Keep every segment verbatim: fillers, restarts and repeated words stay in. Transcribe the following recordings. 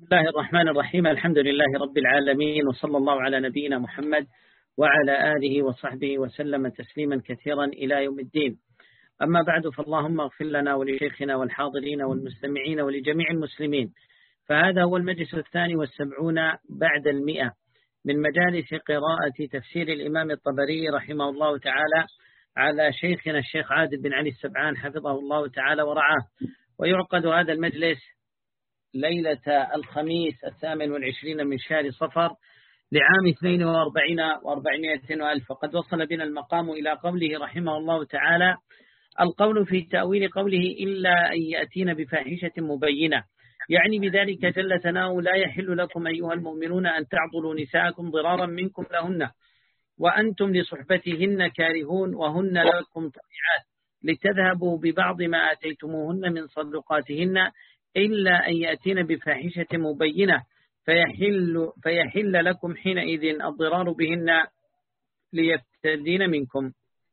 بسم الله الرحمن الرحيم. الحمد لله رب العالمين، وصلى الله على نبينا محمد وعلى آله وصحبه وسلم تسليما كثيرا إلى يوم الدين. أما بعد، فاللهم اغفر لنا ولشيخنا والحاضرين والمستمعين ولجميع المسلمين. فهذا هو المجلس الثاني والسبعون بعد المئة من مجالس قراءة تفسير الإمام الطبري رحمه الله تعالى على شيخنا الشيخ عادل بن علي السبعان حفظه الله تعالى ورعاه. ويعقد هذا المجلس ليلة الخميس الثامن والعشرين من شهر صفر لعام اثنين وأربعين وأربعمائة وألف. وقد وصل بنا المقام إلى قوله رحمه الله تعالى: القول في تأويل قوله إلا أن يأتين بفاحشة مبينة، يعني بذلك جل ثناؤه: لا يحل لكم أيها المؤمنون أن تعضلوا نساءكم ضرارا منكم لهن وأنتم لصحبتهن كارهون وهن لكم طبيعات لتذهبوا ببعض ما آتيتموهن من صدقاتهن إلا أن يأتين بفاحشة مبينة فيحل, فيحل لكم حينئذ الضرار بهن ليفتدين منكم.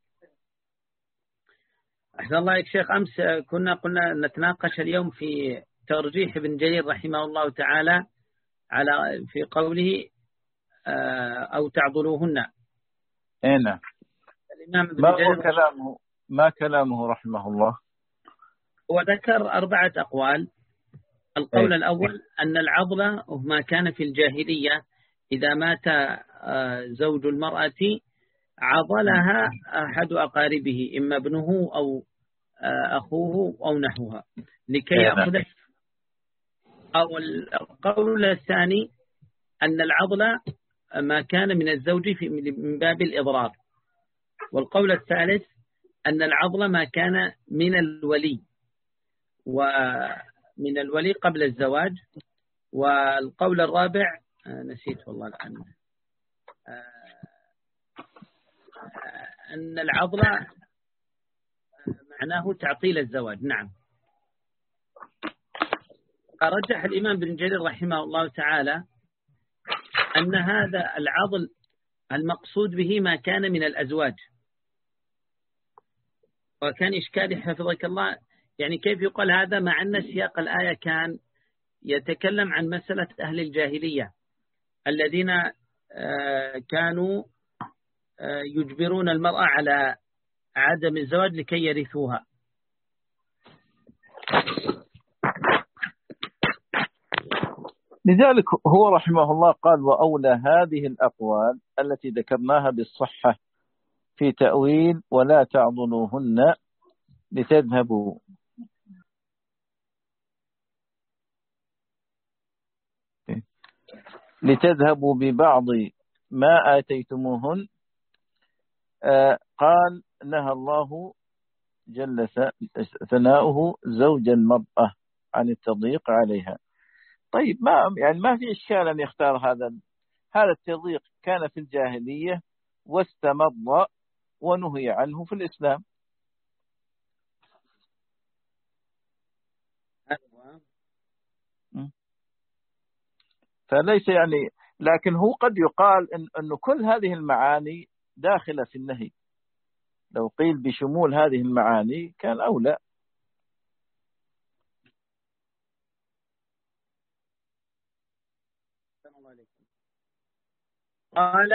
أحسن الله يا شيخ، أمس كنا قلنا نتناقش اليوم في ترجيح ابن جرير رحمه الله تعالى على في قوله أو تعضلوهن. هنا ما هو كلامه ما كلامه رحمه الله؟ وذكر أربعة أقوال. القول الأول أن العضل ما كان في الجاهلية، إذا مات زوج المرأة عضلها أحد أقاربه، إما ابنه أو أخوه أو نحوها، لكي يأخذ. أو القول الثاني أن العضل ما كان من الزوج من باب الإضرار. والقول الثالث أن العضل ما كان من الولي ومن الولي قبل الزواج. والقول الرابع نسيت والله الآن، أن العضل معناه تعطيل الزواج. نعم. رجح الإمام بن جرير رحمه الله تعالى أن هذا العضل المقصود به ما كان من الأزواج. وكان إشكالي حفظك الله، يعني كيف يقال هذا مع أن سياق الآية كان يتكلم عن مسألة أهل الجاهلية الذين كانوا يجبرون المرأة على عدم الزواج لكي يرثوها. لذلك هو رحمه الله قال: وأولى هذه الأقوال التي ذكرناها بالصحة في تأويل ولا تعضلوهن لتذهبوا لتذهبوا ببعض ما آتيتموهن. آه قال: نهى الله جل ثناؤه زوج المرأة عن التضييق عليها. طيب، ما يعني ما في إشكال أن يختار هذا هذا التضييق كان في الجاهلية واستمر ونهي عنه في الإسلام. فليس يعني، لكن هو قد يقال إن أنه كل هذه المعاني داخلة في النهي. لو قيل بشمول هذه المعاني كان أولى. قال: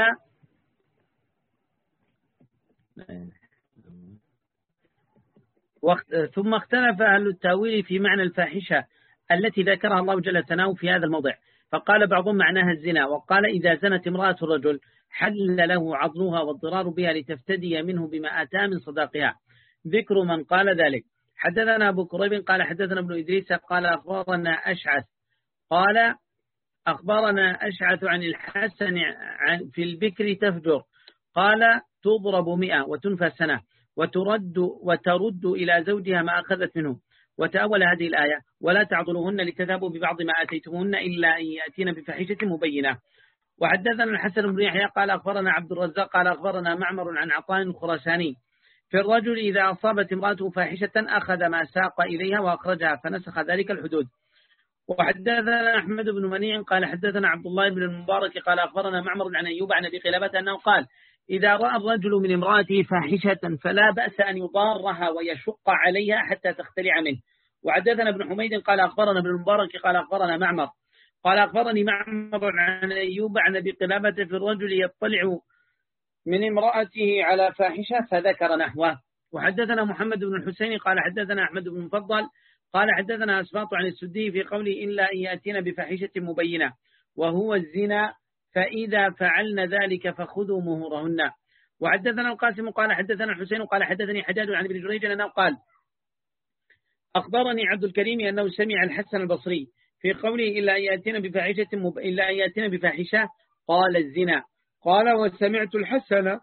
ثم اختلف أهل التاويل في معنى الفاحشة التي ذكرها الله جل ثناؤه في هذا الموضع، فقال بعضهم معناها الزنا، وقال إذا زنت امرأة الرجل حل له عضلها والضرار بها لتفتدي منه بما آتى من صداقها. ذكر من قال ذلك: حدثنا أبو كريب قال حدثنا ابن إدريس قال أخبرنا أشعث قال أخبرنا أشعث عن الحسن عن في البكر تفجر، قال تضرب مئة وتنفى سنة وترد وترد إلى زوجها ما أخذت منه. وتأول هذه الآية: ولا تعضلوهن لتذهبوا ببعض ما آتيتموهن إلا أن يأتين بفاحشة مبينة. وحدثنا الحسن بن يحيى قال أخبرنا عبد الرزاق قال أخبرنا معمر عن عطاء الخراساني في الرجل إذا أصابت امرأته فاحشة أخذ ما ساق إليها وأخرجها فنسخ ذلك الحدود. وحدثنا أحمد بن منيع قال حدثنا عبد الله بن المبارك قال أخبرنا معمر عن أيوب عن أبي قلابة أنه قال: إذا رأى الرجل من امرأته فاحشة فلا بأس أن يضارها ويشق عليها حتى تختلع منه. وحدثنا ابن حميد قال أخبرنا ابن المبارك قال أخبرنا معمر قال أخبرني معمر عن أيوب عن أبي قلابة في الرجل يطلع من امرأته على فاحشة فذكر نحوه. وحدثنا محمد بن الحسين قال حدثنا أحمد بن مفضل قال حدثنا أسباط عن السدي في قوله إلا أن يأتينا بفاحشة مبينة وهو الزنا فإذا فعلن ذلك فخذوا مهورهن. وحدثنا القاسم قال حدثنا الحسين قال حدثني حجاج عن ابن جريج أنه قال أخبرني عبد الكريم أنه سمع الحسن البصري في قوله إلا أن يأتينا بفاحشة مب... إلا أن يأتينا بفاحشة قال الزنا. قال وسمعت الحسن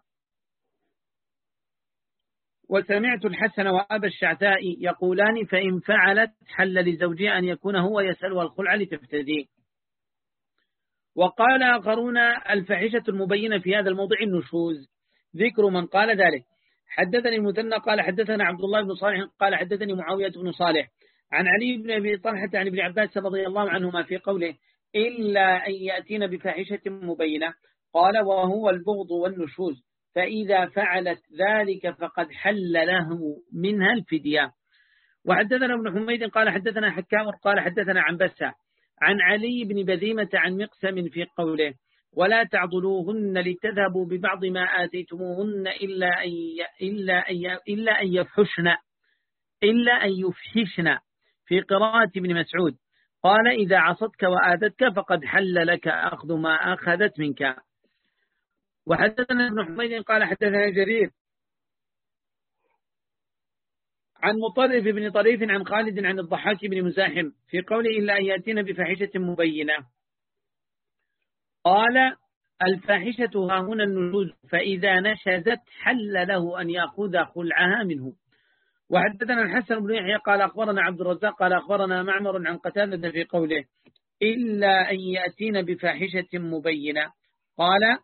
وسمعت الحسن وأبا الشعثاء يقولان فإن فعلت حل لزوجها أن يكون هو يسألها الخلع لتفتدي. وقال آخرون الفاحشة المبينة في هذا الموضع النشوز ذكر من قال ذلك. حدثني المثنى قال حدثنا عبد الله بن صالح قال حدثني معاوية بن صالح عن علي بن أبي طلحة عن ابن عباس رضي الله عنهما في قوله إلا أن يأتين بفاحشة مبينة قال وهو البغض والنشوز فإذا فعلت ذلك فقد حل له منها الفدية. وحدثنا ابن حميد قال حدثنا حكام قال حدثنا عن بسة عن علي بن بذيمة عن مقسم في قوله ولا تعضلوهن لتذهبوا ببعض ما آتيتموهن إلا أن إلا أن إلا أن يفحشن إلا أن يفحشن في قراءة ابن مسعود قال إذا عصتك وآذتك فقد حل لك أخذ ما أخذت منك. وحدثنا ابن حميد قال حدثنا جرير عن مطرف بن طريف عن خالد عن الضحاك بن مزاحم في قوله إلا أن يأتينا بفاحشة مبينة قال الفاحشة ها هنا النشوز فإذا نشزت حل له أن يأخذ خلعها منه. وحدثنا الحسن بن يحيى قال أخبرنا عبد الرزاق قال أخبرنا معمر عن قتادة في قوله إلا أن يأتينا بفاحشة مبينة قال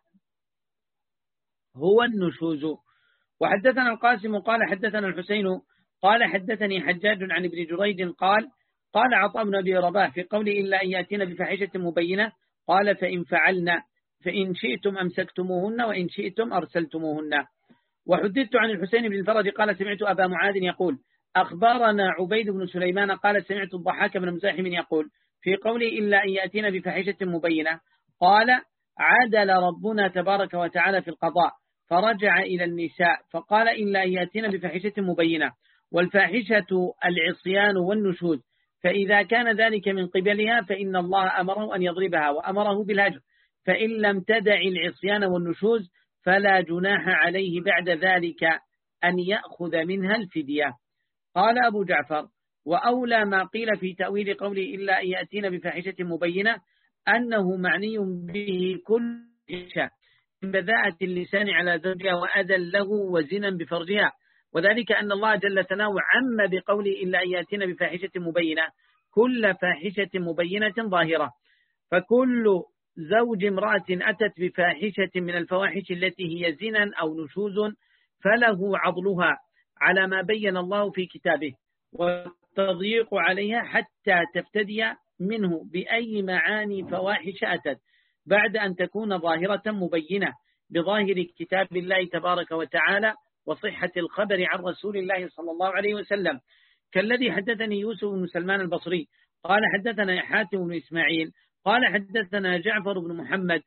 هو النشوز. وحدثنا القاسم قال حدثنا الحسين قال حدثني حجاج عن ابن جريج قال قال عطاء بن أبي رباح في قوله إلا أن يأتينا بفاحشة مبينة قال فإن فعلنا فإن شئتم أمسكتموهن وإن شئتم أرسلتموهن. وحدثت عن الحسين بن الفرج قال سمعت أبا معاذ يقول أخبرنا عبيد بن سليمان قال سمعت الضحاك بن مزاحم يقول في قوله إلا أن يأتينا بفاحشة مبينة قال عدل ربنا تبارك وتعالى في القضاء فرجع إلى النساء فقال إلا أن يأتينا بفاحشة مبينة والفاحشة العصيان والنشوز فإذا كان ذلك من قبلها فإن الله أمره أن يضربها وأمره بالهجر فإن لم تدع العصيان والنشوز فلا جناح عليه بعد ذلك أن يأخذ منها الفدية. قال أبو جعفر وأولى ما قيل في تأويل قوله إلا أن يأتينا بفاحشة مبينة أنه معني به كل شيء من بذاءة اللسان على زوجها وأذى له وزنا بفرجها وذلك أن الله جل ثناؤه عم بقوله إلا أن يأتينا بفاحشة مبينة كل فاحشة مبينة ظاهرة فكل زوج امرأة أتت بفاحشة من الفواحش التي هي زنا أو نشوز فله عضلها على ما بين الله في كتابه والتضييق عليها حتى تفتدي منه بأي معاني فواحش أتت بعد أن تكون ظاهرة مبينة بظاهر كتاب الله تبارك وتعالى وصحة الخبر عن رسول الله صلى الله عليه وسلم كالذي حدثني يوسف بن سلمان البصري قال حدثنا حاتم بن إسماعيل قال حدثنا جعفر بن محمد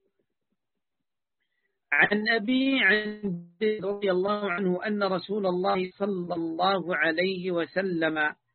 عن أبي عن رضي الله عنه أن رسول الله صلى الله عليه وسلم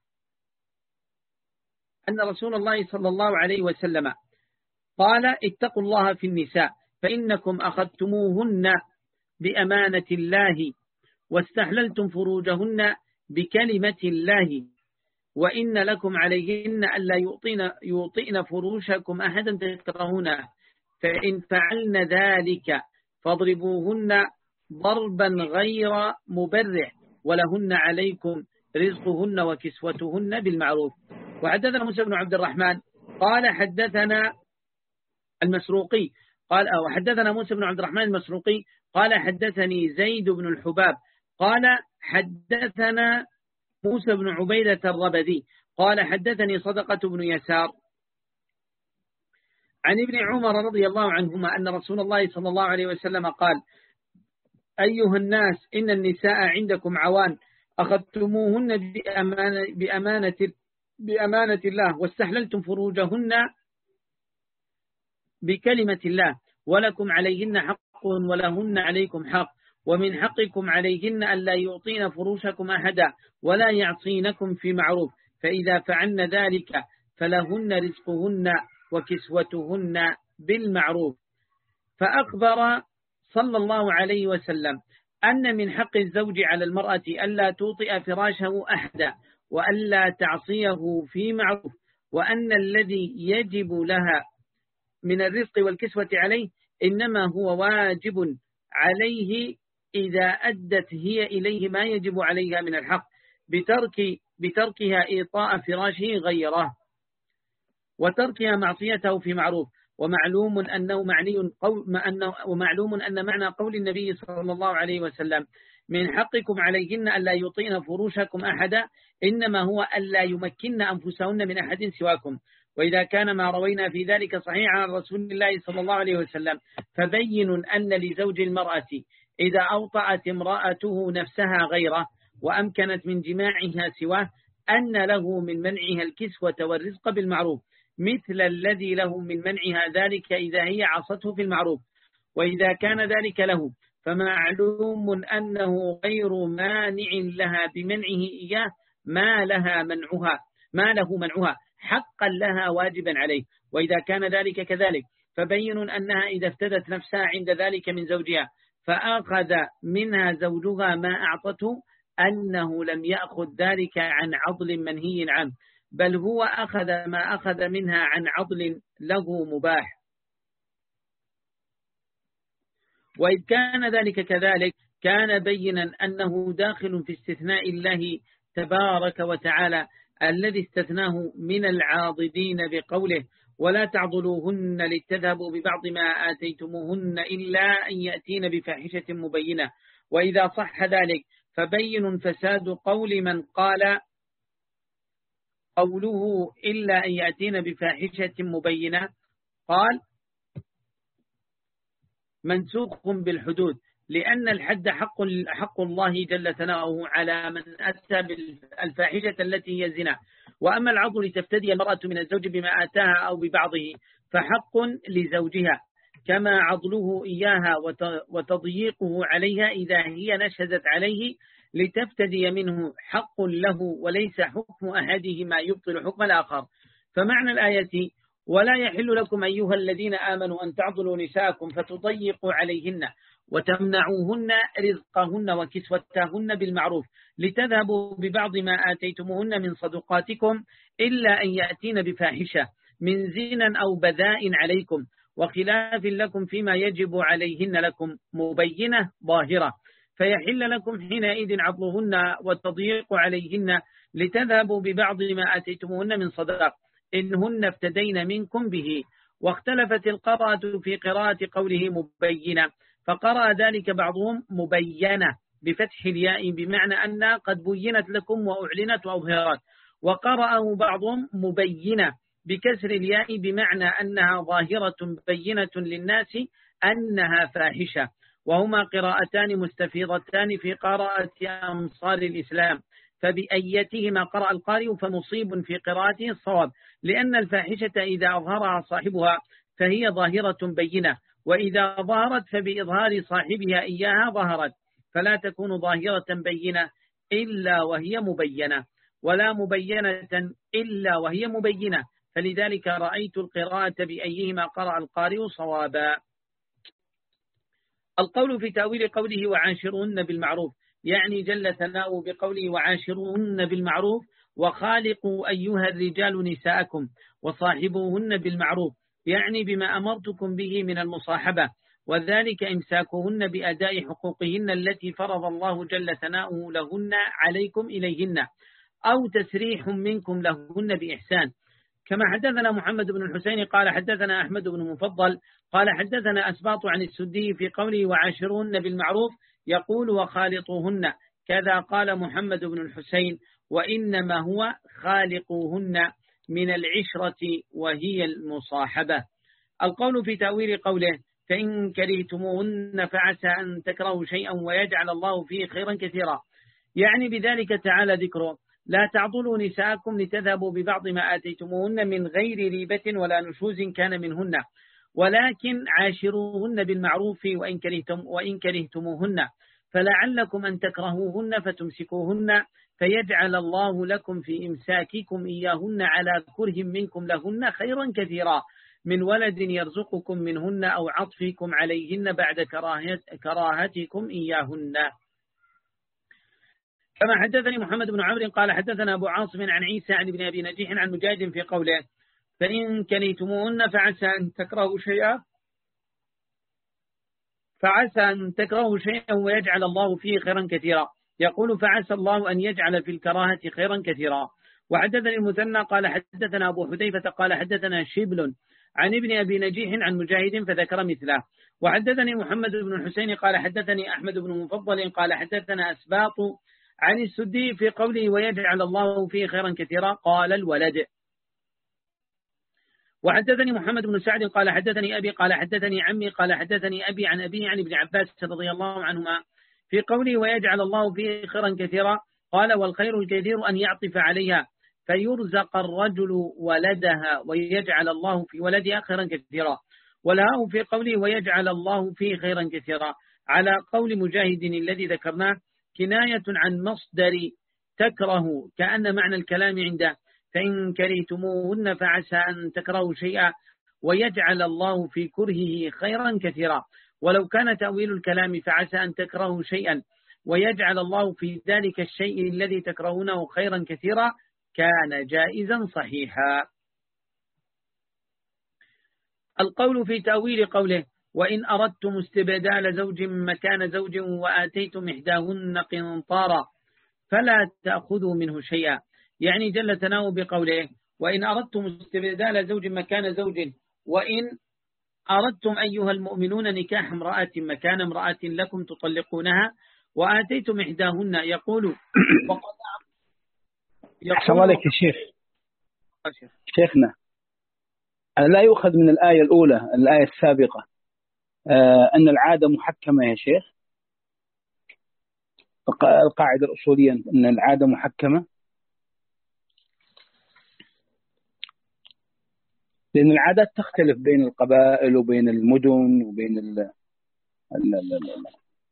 أن رسول الله صلى الله عليه وسلم قال اتقوا الله في النساء فإنكم أخذتموهن بأمانة الله واستحللتم فروجهن بكلمة الله وإن لكم عليهن ألا يعطين, يعطين فروشكم أحدا تكرهونه فإن فعلن ذلك فاضربوهن ضربا غير مبرح ولهن عليكم رزقهن وكسوتهن بالمعروف. وحدثنا موسى بن عبد الرحمن قال حدثنا المسروقي قال أو حدثنا موسى بن عبد الرحمن المسروقي قال حدثني زيد بن الحباب قال حدثنا موسى بن عبيدة الربدي قال حدثني صدقة بن يسار عن ابن عمر رضي الله عنهما أن رسول الله صلى الله عليه وسلم قال أيها الناس إن النساء عندكم عوان أخذتموهن بأمانة, بأمانة, بأمانة الله واستحللتم فروجهن بكلمة الله، ولكم عليهن حق ولهن عليكم حق، ومن حقكم عليهن ألا يعطين فروشكم أحدا ولا يعصينكم في معروف، فإذا فعلن ذلك فلهن رزقهن وكسوتهن بالمعروف. فأخبر صلى الله عليه وسلم أن من حق الزوج على المرأة ألا توطئ فراشه أحدا وألا تعصيه في معروف، وأن الذي يجب لها من الرزق والكسوة عليه إنما هو واجب عليه إذا أدت هي إليه ما يجب عليها من الحق بترك بتركها إيطاء فراشه غيره وتركها معصيته في معروف. ومعلوم أنه معني قول ومعلوم أن معنى قول النبي صلى الله عليه وسلم من حقكم عليهن ألا يطيعن فروشكم أحدا إنما ألا ألا يمكن أنفسهن من أحد سواكم. وإذا كان ما روينا في ذلك صحيح عن رسول الله صلى الله عليه وسلم فبين أن لزوج المرأة إذا أوطأت امرأته نفسها غيره وأمكنت من جماعها سواه أن له من منعها الكسوة والرزق بالمعروف مثل الذي له من منعها ذلك إذا هي عصته في المعروف. وإذا كان ذلك له فمعلوم أنه غير مانع لها بمنعه إياه ما لها منعها ما له منعها حقا لها واجبا عليه. وإذا كان ذلك كذلك فبين أنها إذا افتدت نفسها عند ذلك من زوجها فأخذ منها زوجها ما أعطته أنه لم يأخذ ذلك عن عضل منهي عنه، بل هو أخذ ما أخذ منها عن عضل له مباح. وإذ كان ذلك كذلك كان بينا أنه داخل في استثناء الله تبارك وتعالى الذي استثناه من العاضدين بقوله ولا تعضلوهن لتذهبوا ببعض ما آتيتموهن إلا أن يأتين بفاحشة مبينة. وإذا صح ذلك فبين فساد قول من قال قوله إلا أن يأتين بفاحشة مبينة قال منسوخ بالحدود، لأن الحد حق حق الله جل ثناؤه على من أتى بالفاحشة التي هي الزنا. وأما العضل لتفتدي المرأة من الزوج بما آتاها أو ببعضه فحق لزوجها كما عضله إياها وتضييقه عليها إذا هي نشزت عليه لتفتدي منه حق له وليس حكم أحدهما يبطل حكم الآخر. فمعنى الآية ولا يحل لكم أيها الذين آمنوا أن تعضلوا نساءكم فتضيقوا عليهن وتمنعوهن رزقهن وكسوتهن بالمعروف لتذهبوا ببعض ما آتيتموهن من صدقاتكم إلا أن يأتين بفاحشة من زنا أو بذاء عليكم وخلاف لكم فيما يجب عليهن لكم مبينة ظاهرة، فيحل لكم حينئذ عضلهن والتضييق عليهن لتذهبوا ببعض ما آتيتموهن من صدق إنهن افتدين منكم به. واختلفت القراءة في قراءة قوله مبينة، فقرأ ذلك بعضهم مبينة بفتح الياء بمعنى أن قد بينت لكم وأعلنت وأظهرت، وقرأه بعضهم مبينة بكسر الياء بمعنى أنها ظاهرة بينة للناس أنها فاحشة. وهما قراءتان مستفيضتان في قراءة أمصار الإسلام، فبأيتهما قرأ القارئ فمصيب في قراءته الصواب، لأن الفاحشة إذا أظهرها صاحبها فهي ظاهرة بينة، وإذا ظهرت فبإظهار صاحبها إياها ظهرت، فلا تكون ظاهرة بينة إلا وهي مبينة، ولا مبينة إلا وهي مبينة، فلذلك رأيت القراءة بأيهما قرأ القارئ صوابا. القول في تأويل قوله وعاشرهن بالمعروف يعني جل ثناؤه بقوله وعاشرهن بالمعروف وخالقوا أيها الرجال نساءكم وصاحبوهن بالمعروف يعني بما أمرتكم به من المصاحبة، وذلك إمساكهن بأداء حقوقهن التي فرض الله جل ثناؤه لهن عليكم إليهن، أو تسريح منكم لهن بإحسان. كما حدثنا محمد بن الحسين قال حدثنا أحمد بن مفضل قال حدثنا أسباط عن السدي في قوله وعاشرهن بالمعروف يقول وخالطوهن، كذا قال محمد بن الحسين وإنما هو خالقوهن من العشرة وهي المصاحبة. القول في تأويل قوله فإن كرهتموهن فعسى أن تكرهوا شيئا ويجعل الله فيه خيرا كثيرا، يعني بذلك تعالى ذكره لا تعضلوا نساءكم لتذهبوا ببعض ما آتيتموهن من غير ريبة ولا نشوز كان منهن، ولكن عاشروهن بالمعروف وإن كرهتم وإن كرهتموهن فلعلكم أن تكرهوهن فتمسكوهن فيجعل الله لكم في إمساككم إياهن على كره منكم لهن خيرا كثيرا من ولد يرزقكم منهن أو عطفكم عليهن بعد كراهتكم إياهن. كما حدثني محمد بن عمرو قال حدثنا أبو عاصم عن عيسى عن ابن أبي نجيح عن مجاهد في قوله فإن كرهتموهن فعسى أن تكرهوا شيئا فعسى أن تكرهوا شيئا ويجعل الله فيه خيرا كثيرا. يقول فعسى الله أن يجعل في الكراهة خيرا كثيرا. وحدثني المثنى قال حدثنا أبو حذيفة قال حدثنا شبل عن ابن أبي نجيح عن مجاهد فذكر مثله. وحدثني محمد بن الحسين قال حدثني أحمد بن مفضل قال حدثنا أسباط عن السدي في قوله ويجعل الله فيه خيرا كثيرا قال الولد. وحدثني محمد بن سعد قال حدثني أبي قال حدثني عمي قال حدثني أبي عن أبي عن ابن عباس رضي الله عنهما في قوله ويجعل الله فيه خيرا كثيرا قال والخير الكثير أن يعطف عليها فيرزق الرجل ولدها ويجعل الله في ولدها خيرا كثيرا. وله في قوله ويجعل الله فيه خيرا كثيرا على قول مجاهد الذي ذكرناه كناية عن مصدر تكره كأن معنى الكلام عنده فإن كرهتموهن فعسى أن تكرهوا شيئا ويجعل الله في كرهه خيرا كثيرا. ولو كان تأويل الكلام فعسى أن تكرهوا شيئا ويجعل الله في ذلك الشيء الذي تكرهونه خيرا كثيرا كان جائزا صحيحا. القول في تأويل قوله وإن أردتم استبدال زوج مكان زوج وآتيتم إحداهن قنطارا فلا تأخذوا منه شيئا يعني جل ثناؤه بقوله وإن أردتم استبدال زوج مكان زوج وإن أردتم أيها المؤمنون نكاح امرأة مكان امرأة لكم تطلقونها وآتيتم إحداهن يقول أحسن الله عليك يا شيخ. شيخنا لا يؤخذ من الآية الأولى الآية السابقة آه أن العادة محكمة يا شيخ. القاعدة الأصولية أن العادة محكمة لأن العادات تختلف بين القبائل وبين المدن وبين ال ال ال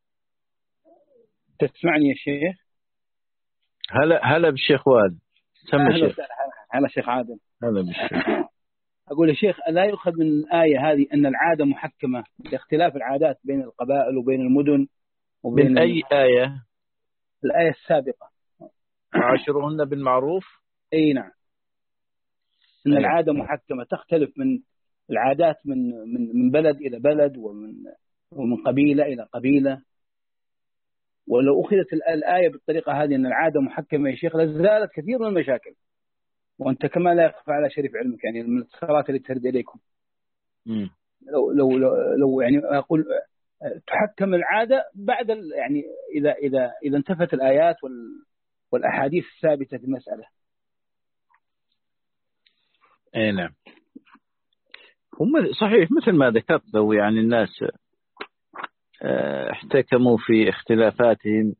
تسمعني يا شيخ؟ هلا هلا بالشيخ واد سمى هلا شيخ. هلا شيخ عادل. هلا بالشيخ. أقول يا شيخ لا يؤخذ من الآية هذه أن العادة محكمة لاختلاف العادات بين القبائل وبين المدن وبين من أي آية؟ الآية السابقة وعاشروهن بالمعروف. أي نعم أن العادة محكمة تختلف من العادات من من من بلد إلى بلد ومن ومن قبيلة إلى قبيلة. ولو أخذت الآية بالطريقة هذه أن العادة محكمة يا شيخ لزالت كثير من المشاكل وأنت كما لا يخفى على شريف علمك يعني من الخبرات اللي ترد إليكم. لو لو لو, لو يعني أقول تحكم العادة بعد يعني إذا إذا إذا انتفت الآيات والأحاديث الثابتة في المسألة. اي نعم هم صحيح مثل ما ذكرت لو يعني الناس احتكموا في اختلافاتهم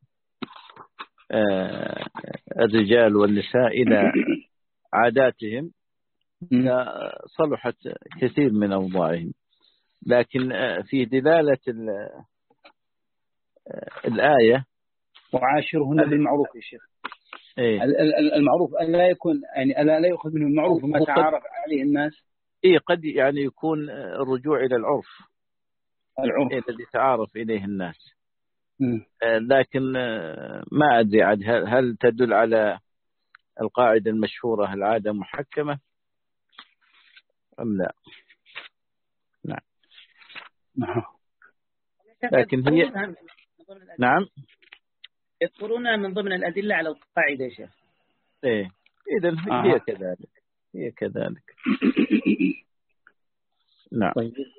الرجال والنساء إلى عاداتهم صلحت كثير من أوضاعهم. لكن في دلالة الآية وعاشرهن بالمعروف يا شيخ. إيه؟ المعروف ألا يكون يعني ألا لا يأخذ منه المعروف وما تعارف عليه الناس. إيه قد يعني يكون الرجوع إلى العرف العرف الذي تعارف إليه الناس. م. لكن ما أدري عاد هل تدل على القاعدة المشهورة العادة محكمة أم لا؟ نعم. لكن هي نعم يذكرونها من ضمن الأدلة على القاعدة يا شيخ. إيه إذن هي كذلك هي كذلك. نعم.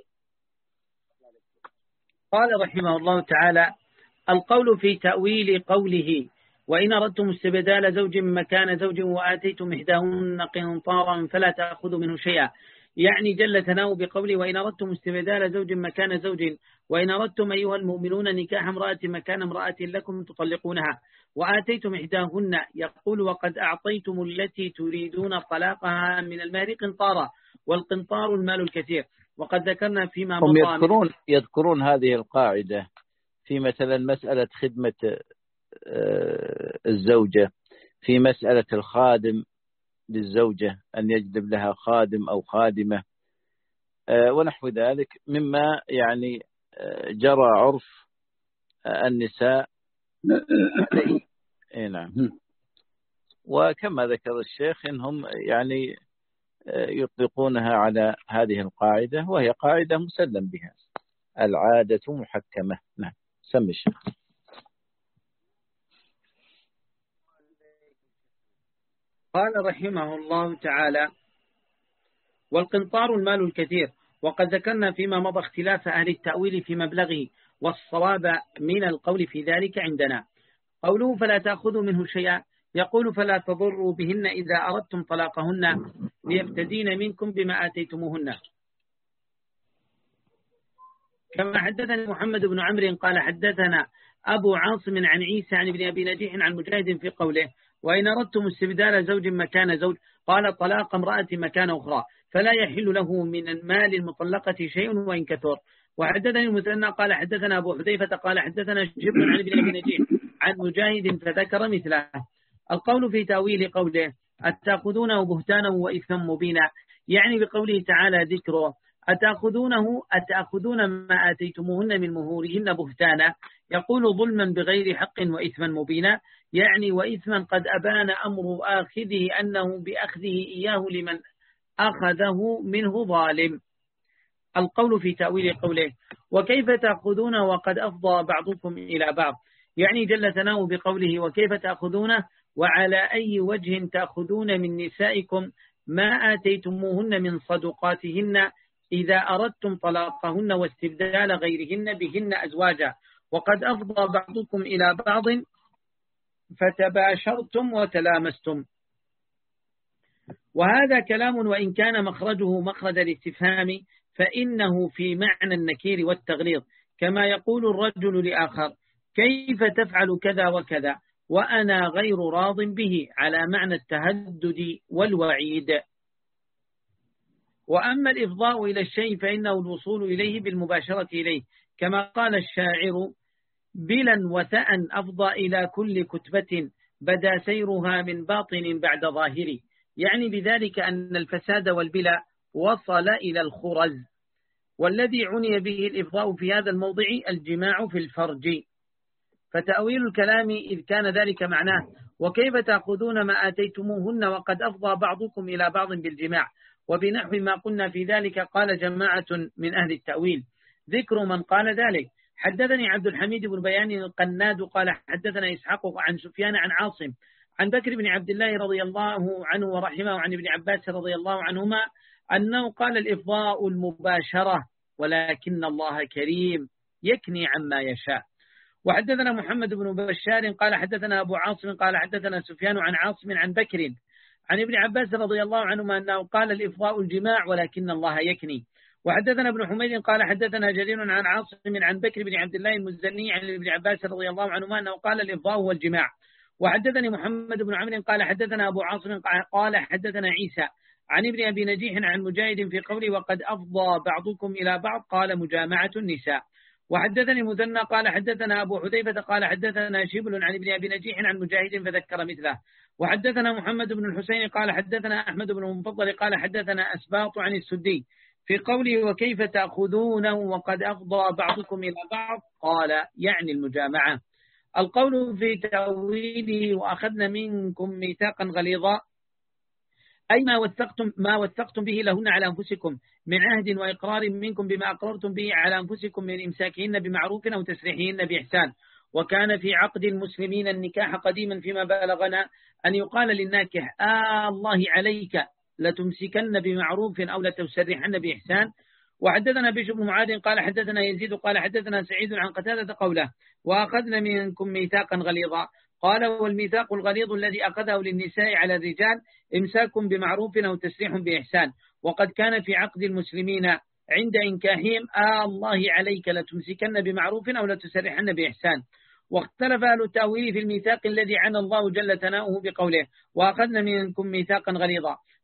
قال رحمه الله تعالى القول في تأويل قوله وإن أردتم استبدال زوج مكان زوج وآتيتم إحداهن قنطارا فلا تأخذوا منه شيئا يعني جل ثناؤه بقوله وإن أردتم استبدال زوج مكان زوج وإن أردتم أيها المؤمنون نكاح امرأة مكان امرأة لكم تطلقونها وآتيتم إحداهن يقول وقد أعطيتم التي تريدون طلاقها من المهر قنطارا والقنطار المال الكثير وقد ذكرنا فيما هم مضى يذكرون يذكرون هذه القاعدة في مثلا مسألة خدمة الزوجة، في مسألة الخادم للزوجة أن يجلب لها خادم أو خادمة ونحو ذلك مما يعني جرى عرف النساء عليه. إيه نعم. وكما ذكر الشيخ إنهم يعني يطلقونها على هذه القاعدة، وهي قاعدة مسلم بها، العادة محكمة. نعم. سمي الشيخ. قال رحمه الله تعالى: والقنطار المال الكثير. وقد ذكرنا فيما مضى اختلاف أهل التأويل في مبلغه، والصواب من القول في ذلك عندنا قوله: فلا تأخذوا منه شيئا، يقول: فلا تضروا بهن إذا أردتم طلاقهن ليفتدين منكم بما آتيتموهن. كما حدثنا محمد بن عمرو قال حدثنا أبو عاصم عن عيسى عن ابن أبي نجيح عن مجاهد في قوله: وإن أردتم استبدال زوج مكان زوج، قال: طلاق امرأة مكان أخرى، فلا يحل له من المال المطلقة شيء وإن كثر. وحدثني المثنى قال حدثنا أبو حذيفة قال حدثنا شهاب عن ابن أبي نجيح عن مجاهد فذكر مثله. القول في تأويل قوله: أتأخذونه بهتانا وإثما مبينا، يعني بقوله تعالى ذكره: أتأخذونه أتأخذون ما آتيتموهن من مهورهن بهتانا، يقول ظلما بغير حق وإثما مبينا، يعني وإثما قد أبان أمر آخذه أنه بأخذه إياه لمن أخذه منه ظالم. القول في تأويل قوله: وكيف تأخذون وقد أفضى بعضكم إلى بعض، يعني جل ثناؤه بقوله: وكيف تأخذونه، وعلى أي وجه تأخذون من نسائكم ما آتيتموهن من صدقاتهن إذا أردتم طلاقهن واستبدال غيرهن بهن أزواجا، وقد أفضى بعضكم إلى بعض فتباشرتم وتلامستم. وهذا كلام وإن كان مخرجه مخرج الاستفهام فإنه في معنى النكير والتغليظ، كما يقول الرجل لآخر: كيف تفعل كذا وكذا وأنا غير راض به، على معنى التهدد والوعيد. وأما الإفضاء إلى الشيء فإنه الوصول إليه بالمباشرة إليه، كما قال الشاعر: بلا وثأ أفضى إلى كل كتبة بدا سيرها من باطن بعد ظاهر، يعني بذلك أن الفساد والبلا وصل إلى الخرز. والذي عني به الإفضاء في هذا الموضع الجماع في الفرج. فتأويل الكلام إذ كان ذلك معناه: وكيف تأخذون ما آتيتموهن وقد أفضى بعضكم إلى بعض بالجماع. وبنحو ما قلنا في ذلك قال جماعة من أهل التأويل. ذكر من قال ذلك: حدثني عبد الحميد بن بيان القناد قال حدثنا إسحاق عن سفيان عن عاصم عن بكر بن عبد الله رضي الله عنه ورحمه عن ابن عباس رضي الله عنهما أنه قال: الإفضاء المباشرة، ولكن الله كريم يكني عما يشاء. وحدثنا محمد بن بشار قال حدثنا أبو عاصم قال حدثنا سفيان عن عاصم عن بكر عن ابن عباس رضي الله عنهما أنه قال: الإفضاء الجماع ولكن الله يكني. وحدثنا ابن حميد قال حدثنا جرير عن عاصم عن بكر بن عبد الله المزني عن ابن عباس رضي الله عنهما أنه قال: الإفضاء هو الجماع. وحدثني محمد بن عمرو قال حدثنا أبو عاصم قال حدثنا عيسى عن ابن أبي نجيح عن مجاهد في قوله: وقد أفضى بعضكم إلى بعض، قال: مجامعة النساء. وحدثني مثنى قال حدثنا أبو حذيفة قال حدثنا شبل عن ابن أبي نجيح عن مجاهد فذكر مثله. وحدثنا محمد بن الحسين قال حدثنا أحمد بن المفضل قال حدثنا أسباط عن السدي في قوله: وكيف تأخذونه وقد أفضى بعضكم إلى بعض، قال: يعني المجامعة. القول في تأويله: وأخذنا منكم ميثاقا غليظا، أي ما وثقتم ما وثقتم به لهن على أنفسكم من عهد وإقرار منكم بما أقررتم به على أنفسكم من إمساكهن بمعروف أو تسريحهن بإحسان. وكان في عقد المسلمين النكاح قديما فيما بلغنا أن يقال للناكح: آه الله عليك لتمسكن بمعروف أو لتسرحن بإحسان. وحدثنا بشر بن معاذ قال حدثنا يزيد قال حدثنا سعيد عن قتادة قوله: وأخذنا منكم ميثاقا غليظا، قال: والميثاق الغليظ الذي أخذه للنساء على الرجال إمساك بمعروف أو تسريح بإحسان. وقد كان في عقد المسلمين عند إنكاحهم: آه الله عليك لتمسكن بمعروف أو لتسرحن بإحسان. واختلف أهل التأويل في الميثاق الذي عنى الله جل ثناؤه بقوله: وأخذنا منكم ميثاقا غليظا،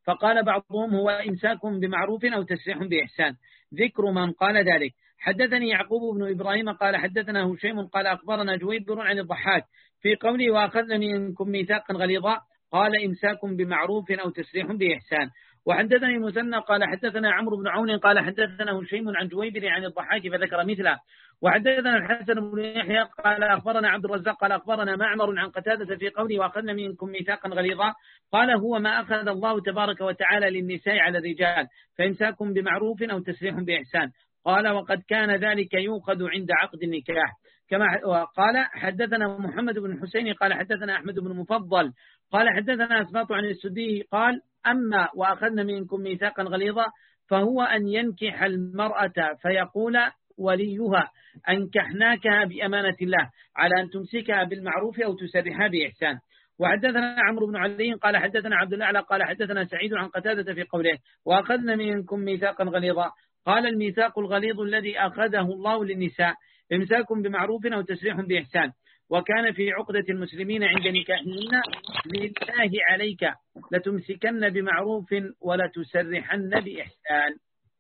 فقال بعضهم هو إمساك بمعروف أو تسريح بإحسان. ذكر من قال ذلك. حدثني يعقوب بن إبراهيم قال حدثنا هشيم قال أخبرنا جويبر عن الضحاك في قوله وأخذنا منكم ميثاقا غليظا قال إمساك بمعروف أو تسريح بإحسان. وحدثني مثنى قال حدثنا عمرو بن عون قال حدثنا هشيم عن جويبر عن الضحاك فذكر مثله. وحدثنا الحسن بن يحيى قال أخبرنا عبد الرزاق قال أخبرنا معمر عن قتادة في قوله وأخذنا منكم ميثاقا غليظا قال هو ما أخذ الله تبارك وتعالى للنساء على الرجال فإمساك بمعروف أو تسريح بإحسان. قال وقد كان ذلك يوقد عند عقد النكاح. كما قال حدثنا محمد بن حسين قال حدثنا أحمد بن مفضل قال حدثنا أسباط عن السدي قال أما وأخذنا منكم ميثاقا غليظا فهو أن ينكح المرأة فيقول وليها أنكحناكها بأمانة الله على أن تمسكها بالمعروف أو تسرحها بإحسان. وحدثنا عمرو بن علي قال حدثنا عبد الأعلى قال حدثنا سعيد عن قتادة في قوله وأخذنا منكم ميثاقا غليظا قال الميثاق الغليظ الذي أخذه الله للنساء إمساك بمعروف أو تسريح بإحسان. وكان في عقدة المسلمين عند نكاحهن لله عليك لتمسكن بمعروف ولا تسرحن بإحسان.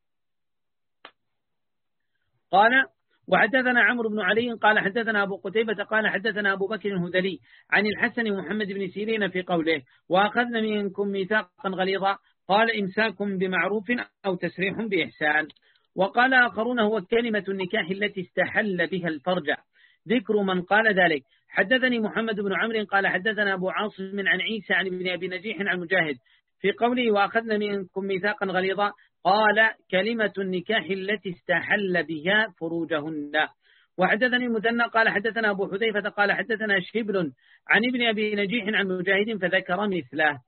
قال وحدثنا عمرو بن علي قال حدثنا أبو قتيبة قال حدثنا أبو بكر الهذلي عن الحسن ومحمد بن سيرين في قوله وأخذنا منكم ميثاقا غليظا قال إمساك بمعروف أو تسريح بإحسان. وقال آخرون هو كلمة النكاح التي استحل بها الفرج. ذكر من قال ذلك. حدثني محمد بن عمرو قال حدثنا أبو عاصم عن عيسى عن ابن أبي نجيح عن مجاهد في قوله وأخذنا منكم ميثاقا غليظا قال كلمة النكاح التي استحل بها فروجهن. وحدثني مثنى قال حدثنا أبو حذيفة قال حدثنا شبل عن ابن أبي نجيح عن مجاهد فذكر مثله.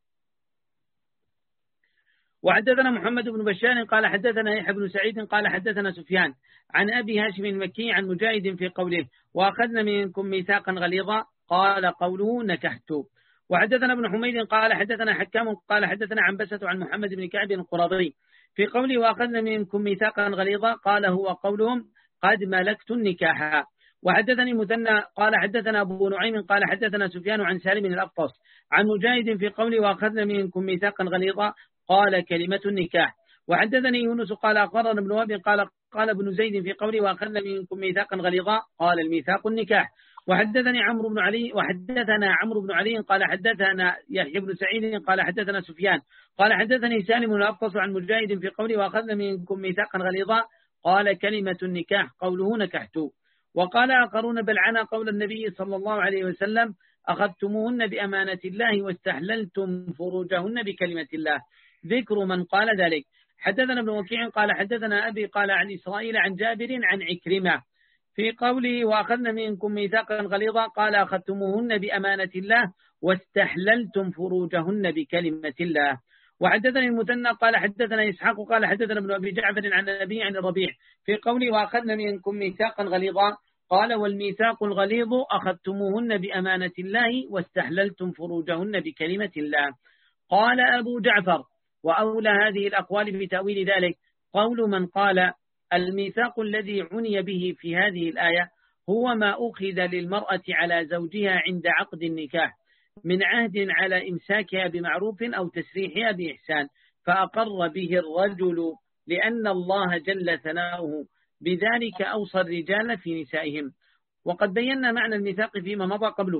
وحدثنا محمد بن بشار قال حدثنا يحيى بن سعيد قال حدثنا سفيان عن أبي هاشم المكي عن مجاهد في قوله وأخذنا منكم ميثاقا غليظا قال قوله نكحت. وحدثنا ابن حميد قال حدثنا حكام قال حدثنا عنبسة عن محمد بن كعب القرظي في قوله وأخذنا منكم ميثاقا غليظا قال هو قولهم قد ملكت النكاح. وحدثني مثنى قال حدثنا أبو نعيم قال حدثنا سفيان عن سالم الأفطس عن مجاهد في قوله وأخذنا منكم ميثاقا غليظا قال كلمة النكاح. وحدثني يونس قال أخبرنا ابن وهب قال قال ابن زيد في قوله وأخذنا منكم ميثاقا غليظا قال الميثاق النكاح. وحدثني عمرو بن علي وحدثنا عمرو بن علي قال حدثنا يحيى بن سعيد قال حدثنا سفيان قال حدثني سالم الأفطس عن مجاهد في قوله وأخذنا منكم ميثاقا غليظا قال كلمة النكاح قوله نكحت. وقال آخرون بل عنا قول النبي صلى الله عليه وسلم أخذتموهن بأمانة الله واستحللتم فروجهن بكلمة الله. ذكر من قال ذلك. حدثنا ابن وكيع قال حدثنا أبي قال عن إسرائيل عن جابر عن عكرمة في قوله وأخذنا منكم ميثاقا غليظا قال أخذتموهن بأمانة الله واستحللتم فروجهن بكلمة الله. وحدثني المثنى قال حدثنا إسحاق قال حدثنا ابن أبي جعفر عن النبي عن الربيع في قوله وأخذنا منكم ميثاقا غليظا قال والميثاق الغليظ أخذتموهن بأمانة الله واستحللتم فروجهن بكلمة الله. قال أبو جعفر وأولى هذه الأقوال بتأويل ذلك قول من قال الميثاق الذي عني به في هذه الآية هو ما أخذ للمرأة على زوجها عند عقد النكاح من عهد على إمساكها بمعروف أو تسريحها بإحسان فأقر به الرجل لأن الله جل ثناؤه بذلك أوصى الرجال في نسائهم. وقد بينا معنى الميثاق فيما مضى قبله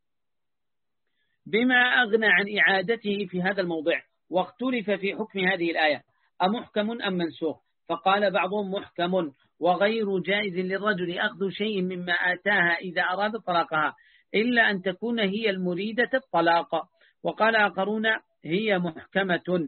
بما أغنى عن إعادته في هذا الموضع. واختلف في حكم هذه الآية أمحكم أم منسوخ فقال بعضهم محكم وغير جائز للرجل أخذ شيء مما آتاها إذا أراد طلاقها إلا أن تكون هي المريدة الطلاق. وقال آخرون هي محكمة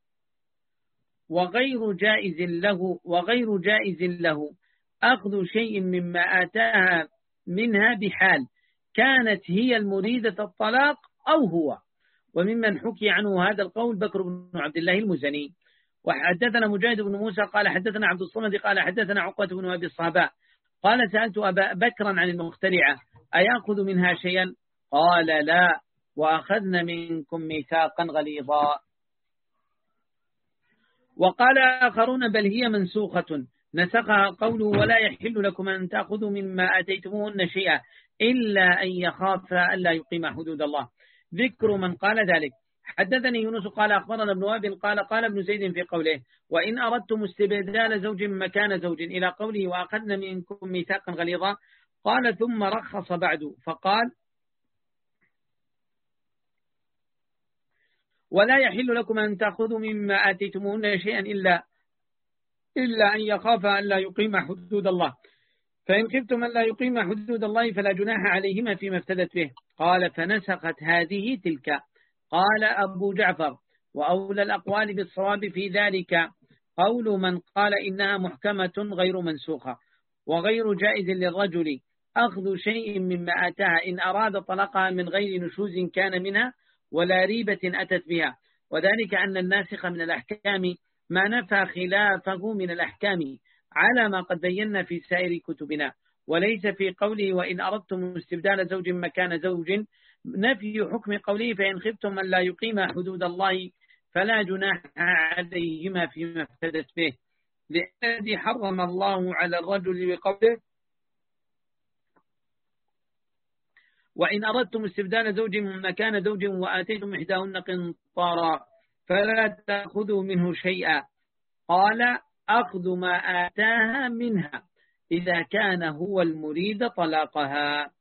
وغير جائز له وغير جائز له أخذ شيء مما آتاها منها بحال كانت هي المريدة الطلاق أو هو. وممن حكي عنه هذا القول بكر بن عبد الله المزني. وحدثنا مجاهد بن موسى قال حدثنا عبد الصمد قال حدثنا عقبة بن أبي الصهباء قال سألت أبا بكرا عن المخترعة أيأخذ منها شيئا قال لا وأخذنا منكم ميثاقا غليظا. وقال آخرون بل هي منسوخة نسخها قوله ولا يحل لكم أن تأخذوا مما آتيتموهن شيئا إلا أن يخاف ألا يقيم حدود الله. ذكر من قال ذلك. حدثني يونس قال أخبرنا ابن وهب قال قال ابن زيد في قوله وإن أردتم استبدال زوج مكان زوج إلى قوله وأخذنا منكم ميثاقا غليظا قال ثم رخص بعد فقال ولا يحل لكم أن تأخذوا مما آتيتموهن شيئا إلا إلا أن يخاف أن لا يقيم حدود الله فإن خفتم أن لا يقيم حدود الله فلا جناح عليهما فيما افتدت به قال فنسخت هذه تلك. قال أبو جعفر وأولى الأقوال بالصواب في ذلك قول من قال إنها محكمة غير منسوخة وغير جائز للرجل أخذ شيء مما آتاها إن أراد طلقها من غير نشوز كان منها ولا ريبة أتت بها وذلك أن الناسخ من الأحكام ما نفى خلافه من الأحكام على ما قد بينا في سائر كتبنا وليس في قوله وإن أردتم استبدال زوج مكان زوج نفي حكم قوله فإن خفتم من لا يقيم حدود الله فلا جناح عليهما فيما افتدت به لأن حرم الله على الرجل بقوله وإن أردتم استبدال زوج مكان زوج وآتيتم إحداهن قنطارا فلا تأخذوا منه شيئا قال أخذ ما آتاها منها إذا كان هو المريد طلاقها.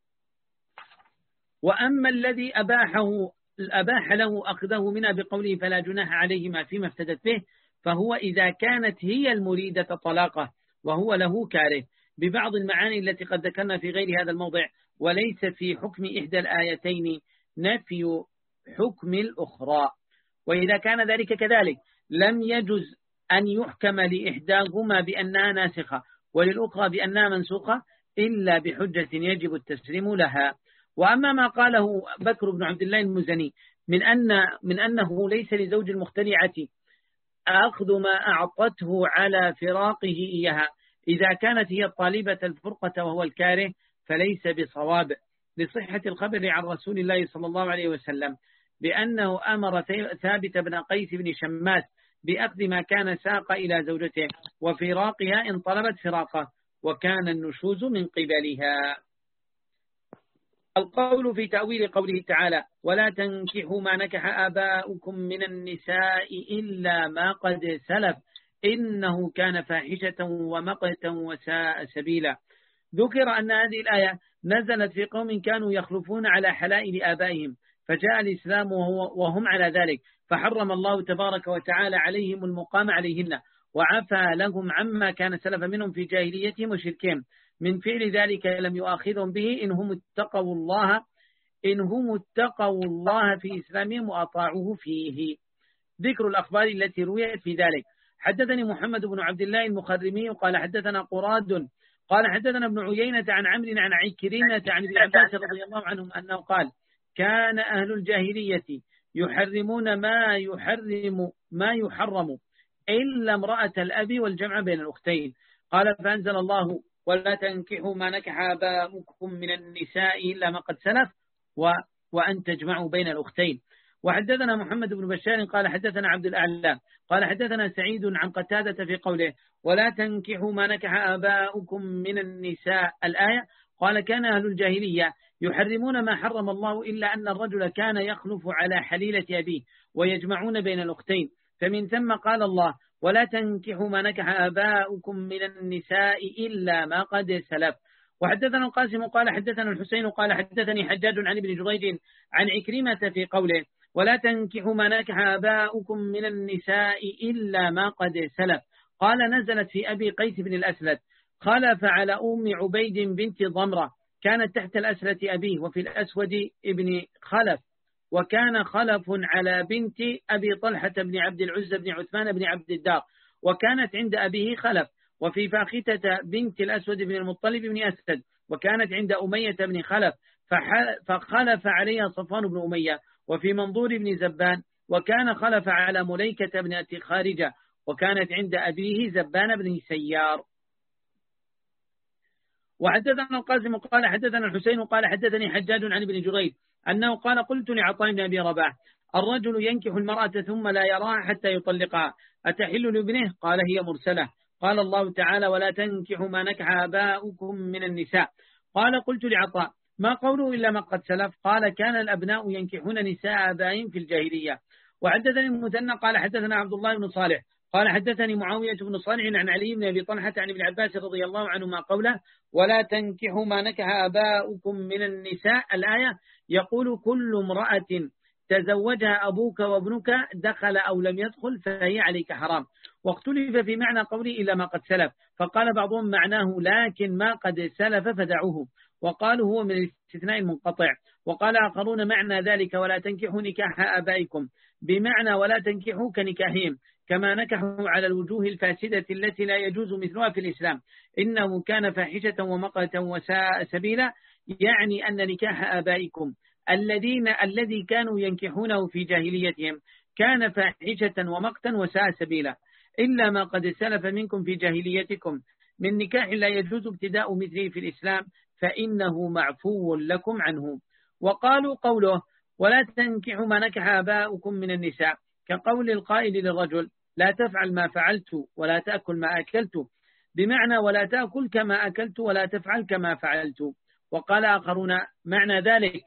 وأما الذي أباحه أباح له أخذه منها بقوله فلا جناح عليهما فيما افتدت به فهو إذا كانت هي المريدة طلاقه وهو له كاره ببعض المعاني التي قد ذكرنا في غير هذا الموضع وليس في حكم إحدى الآيتين نفي حكم الأخرى. وإذا كان ذلك كذلك لم يجز أن يحكم لإحداهما بأنها ناسخة وللأخرى بأنها منسوخة إلا بحجة يجب التسليم لها. وأما ما قاله بكر بن عبد الله المزني من أن من أنه ليس لزوج المختلعة أخذ ما أعطته على فراقه إياها إذا كانت هي الطالبة الفرقة وهو الكاره فليس بصواب لصحة الخبر عن رسول الله صلى الله عليه وسلم بأنه أمر ثابت بن قيس بن شماس بأخذ ما كان ساق إلى زوجته وفراقها إن طلبت فراقه وكان النشوز من قبلها. القول في تأويل قوله تعالى ولا تنكحوا ما نكح آباؤكم من النساء إلا ما قد سلف إنه كان فاحشة ومقتا وساء سبيلا. ذكر أن هذه الآية نزلت في قوم كانوا يخلفون على حلائل آبائهم فجاء الإسلام وهم على ذلك فحرم الله تبارك وتعالى عليهم المقام عليهن وعفى لهم عما كان سلف منهم في جاهليتهم وشركهم من فعل ذلك لم يؤاخذهم به إن هم اتقوا الله إن هم اتقوا الله في إسلامهم وأطاعوه فيه. ذكر الأخبار التي رويت في ذلك. حدثني محمد بن عبد الله المخرمي قال حدثنا قراد قال حدثنا ابن عيينة عن عمرو عن عكرمة عن ابن عباس رضي الله عنهم أنه قال كان أهل الجاهلية يحرمون ما يحرم ما يحرم إلا امرأة الأب والجمع بين الأختين. قال فأنزل الله ولا تنكحوا ما نكح آباؤكم من النساء إلا ما قد سلف و... وأن تجمعوا بين الأختين. وحدثنا محمد بن بشار قال حدثنا عبد الأعلى قال حدثنا سعيد عن قتادة في قوله ولا تنكحوا ما نكح آباؤكم من النساء الآية قال كان أهل الجاهلية يحرمون ما حرم الله إلا أن الرجل كان يخلف على حليلة أبيه ويجمعون بين الأختين فمن ثم قال الله ولا تنكحوا ما نكح آباؤكم من النساء إلا ما قد سلف. وحدثنا القاسم قال حدثنا الحسين قال حدثني حجاج عن ابن جريج عن عكرمة في قوله ولا تنكحوا ما نكح آباؤكم من النساء إلا ما قد سلف قال نزلت في أبي قيس بن الأسلت خلف على أم عبيد بنت ضمرة كانت تحت الأسلة أبيه وفي الأسود ابن خلف وكان خلف على بنت أبي طلحة بن عبد العزة بن عثمان بن عبد الدار وكانت عند أبيه خلف وفي فاختة بنت الأسود بن المطلب بن أسد وكانت عند أمية بن خلف فخلف عليها صفوان بن أمية وفي منظور بن زبان وكان خلف على مليكة بن أتي خارجة وكانت عند أبيه زبان بن سيار. وحدثنا القاسم قال حدثنا الحسين قال حدثني حجاج عن ابن جريج أنه قال قلت لعطاء بن أبي رباح الرجل ينكح المرأة ثم لا يراها حتى يطلقها أتحل لابنه قال هي مرسلة قال الله تعالى ولا تنكحوا ما نكح آباؤكم من النساء قال قلت لعطاء ما قوله إلا ما قد سلف؟ قال كان الأبناء ينكحون نساء آبائهم في الجاهلية. وحدثني المثنى قال حدثنا عبد الله بن صالح قال حدثني معاوية بن صالح عن علي بن أبي طلحة عن ابن عباس رضي الله عنهما قوله ولا تنكحوا ما نكح آباؤكم من النساء، الآية يقول كل امرأة تزوجها أبوك وابنك دخل أو لم يدخل فهي عليك حرام. واختلف في معنى قوله إلا ما قد سلف، فقال بعضهم معناه لكن ما قد سلف فدعوه، وقالوا هو من الاستثناء المنقطع. وقال آخرون معنى ذلك ولا تنكحوا نكاح آبائكم بمعنى ولا تنكحوا كنكاحهم كما نكحوا على الوجوه الفاسدة التي لا يجوز مثلها في الإسلام، إنه كان فاحشة ومقتا وساء سبيلا، يعني أن نكاح آبائكم الذين الذي كانوا ينكحونه في جاهليتهم كان فاحشة ومقتا وساء سبيلا، إلا ما قد سلف منكم في جاهليتكم من نكاح لا يجوز ابتداء مثله في الإسلام فإنه معفو لكم عنه. وقالوا قوله ولا تنكحوا ما نكح آباؤكم من النساء كقول القائل للرجل لا تفعل ما فعلت ولا تأكل ما أكلت بمعنى ولا تأكل كما أكلت ولا تفعل كما فعلت. وقال آخرون معنى ذلك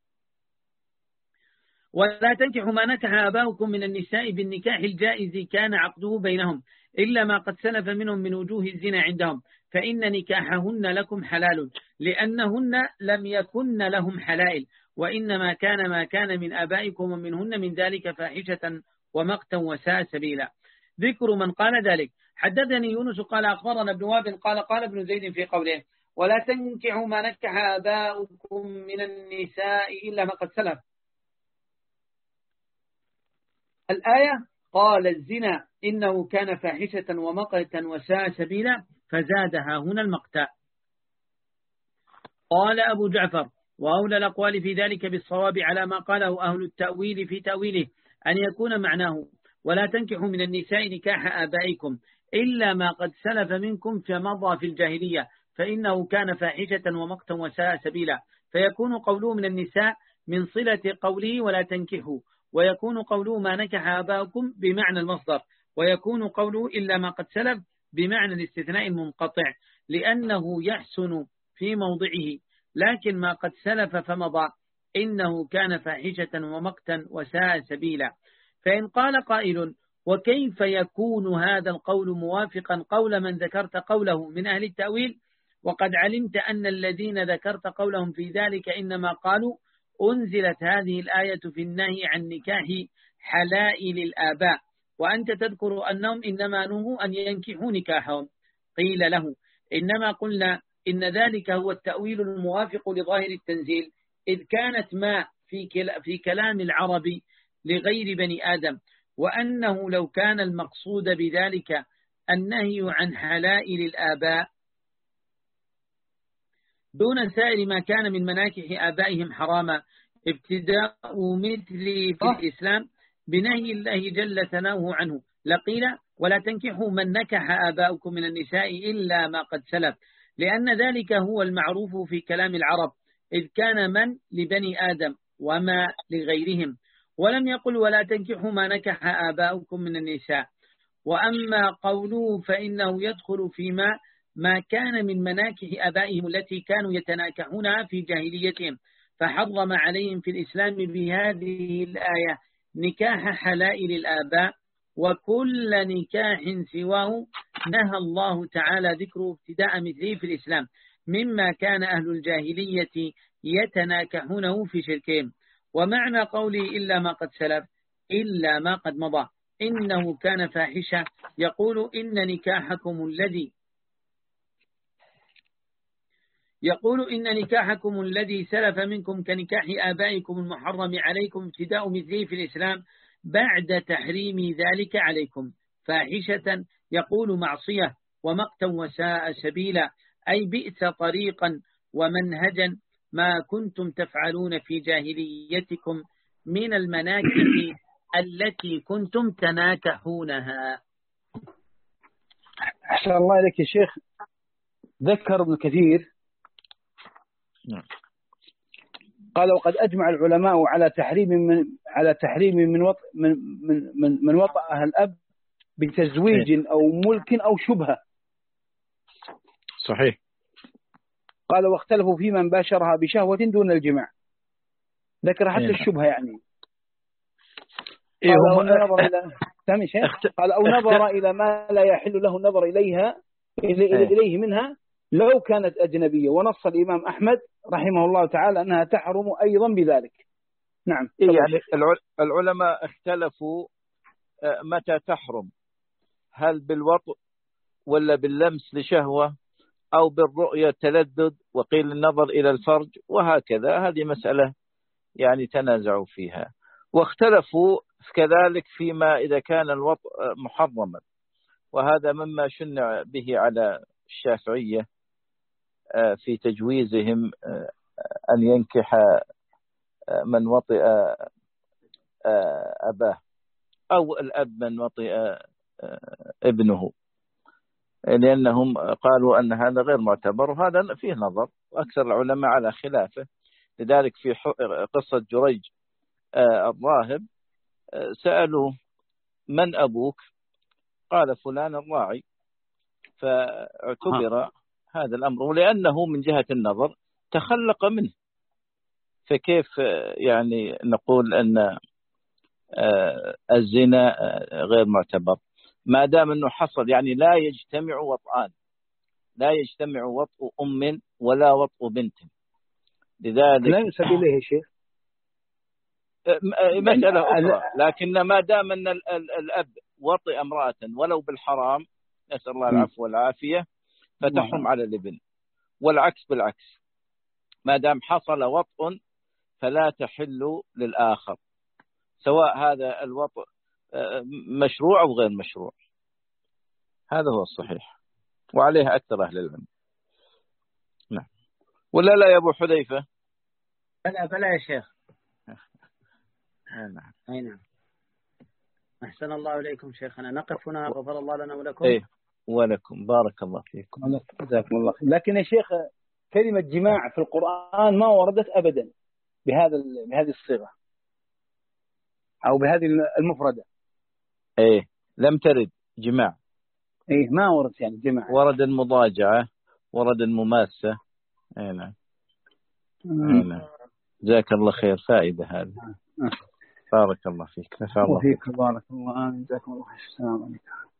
ولا تنكحوا ما نكح آباؤكم من النساء بالنكاح الجائز كان عقده بينهم إلا ما قد سلف منهم من وجوه الزنا عندهم فإن نكاحهن لكم حلال لأنهن لم يكن لهم حلائل، وإنما كان ما كان من آبائكم ومنهن من ذلك فاحشة ومقتا وساء سبيلا. ذكر من قال ذلك. حدثني يونس قال أخبرنا ابن وهب قال قال ابن زيد في قوله ولا تنكحوا ما نكح آباؤكم من النساء إلا ما قد سلف، الآية قال الزنا إنه كان فاحشة ومقتا وساء سبيلا فزادها هنا المقتا. قال أبو جعفر وأولى الأقوال في ذلك بالصواب على ما قاله أهل التأويل في تأويله أن يكون معناه ولا تنكحوا من النساء نكاح آبائكم إلا ما قد سلف منكم فمضى في الجاهلية فإنه كان فاحشة ومقتا وساء سبيلا، فيكون قوله من النساء من صلة قوله ولا تنكحوا، ويكون قوله ما نكح آباؤكم بمعنى المصدر، ويكون قوله إلا ما قد سلف بمعنى الاستثناء المنقطع لأنه يحسن في موضعه، لكن ما قد سلف فمضى إنه كان فاحشة ومقتا وساء سبيلا. فإن قال قائل وكيف يكون هذا القول موافقا قول من ذكرت قوله من أهل التأويل وقد علمت أن الذين ذكرت قولهم في ذلك إنما قالوا أنزلت هذه الآية في النهي عن نكاح حلائل الآباء وأنت تذكر أنهم إنما نهوا أن ينكحوا نكاحهم. قيل له إنما قلنا إن ذلك هو التأويل الموافق لظاهر التنزيل، إذ كانت ما في, في كلام العرب لغير بني آدم، وأنه لو كان المقصود بذلك النهي عن حلائل الآباء دون سائر ما كان من مناكح آبائهم حراما ابتداء مثل في الإسلام بنهي الله جل ثناؤه عنه لقيل ولا تنكحوا من نكح آباؤكم من النساء إلا ما قد سلف، لأن ذلك هو المعروف في كلام العرب، إذ كان من لبني آدم وما لغيرهم، ولم يقل ولا تنكحوا ما نكح آباؤكم من النساء. وأما قوله فإنه يدخل فيما ما كان من مناكح آبائهم التي كانوا يتناكحونها في جاهليتهم، فحرم عليهم في الإسلام بهذه الآية نكاح حلائل الآباء، وكل نكاح سواه نهى الله تعالى ذكره ابتداء مثله في الإسلام مما كان أهل الجاهلية يتناكحونه في شركهم. ومعنى قوله إلا ما قد سلف إلا ما قد مضى إنه كان فاحشة، يقول إن نكاحكم الذي يقول إن نكاحكم الذي سلف منكم كنكاح آبائكم المحرم عليكم ابتداء مثله في الإسلام بعد تحريم ذلك عليكم فاحشة، يقول معصية ومقتا وساء سبيلا، أي بئس طريقا ومنهجا ما كنتم تفعلون في جاهليتكم من المناكح التي كنتم تناكحونها. أحسن الله إليك يا شيخ. ذكر ابن كثير قال وقد أجمع العلماء على تحريم من على تحريم من وط من من من, من وطأها الأب بتزويج أو ملك أو شبهة. صحيح. قال واختلفوا في من باشرها بشهوة دون الجماع، ذكر حتى إيه. الشبهة يعني. إيه قال أو هم نظر إلى سامي شيء اخت... قال أو اخت... نظر إلى ما لا يحل له النظر إليها إيه. إليه منها لو كانت أجنبية، ونص الإمام أحمد رحمه الله تعالى أنها تحرم أيضا بذلك. نعم. إيه يعني العلماء اختلفوا متى تحرم، هل بالوطء ولا باللمس لشهوة أو بالرؤية تلذذ، وقيل النظر إلى الفرج، وهكذا. هذه مسألة يعني تنازعوا فيها. واختلفوا كذلك فيما إذا كان الوطء محرما، وهذا مما شنع به على الشافعية في تجويزهم أن ينكح من وطئ أباه أو الأب من وطئ ابنه، لأنهم قالوا أن هذا غير معتبر، وهذا فيه نظر، وأكثر العلماء على خلافه. لذلك في قصة جريج الراهب سألوا من أبوك؟ قال فلان الراعي، فاعتبر هذا الأمر، ولأنه من جهة النظر تخلق منه، فكيف يعني نقول أن الزنا غير معتبر ما دام أنه حصل؟ يعني لا يجتمع وطئان، لا يجتمع وطء أم ولا وطء بنت، لذلك لا ينسب إليه شيء، مسألة أخرى. لكن ما دام أن الأب وطئ امرأة ولو بالحرام، نسأل الله العفو والعافية، فتحرم على الابن، والعكس بالعكس، ما دام حصل وطء فلا تحل للآخر، سواء هذا الوطء مشروع أو غير مشروع. هذا هو الصحيح، وعليه أكثر أهل العلم. نعم. ولا لا يا أبو حذيفة؟ بلى بلى يا شيخ. نعم. أي نعم. أحسن الله إليكم شيخنا. نقف هنا، غفر الله لنا ولكم. إيه ولكم، بارك الله فيكم. جزاكم الله خير. لكن يا شيخ كلمة جماع في القرآن ما وردت أبدا بهذا بهذه الصيغة أو بهذه المفردة. إيه لم ترد جماع. إيه ما ورد يعني جماع. ورد المضاجعة، ورد المماسة. إيه نعم. إيه نعم. جزاك الله خير، فائدة هذه. بارك الله فيك. وفيك بارك الله. جزاكم الله خير. السلام عليكم.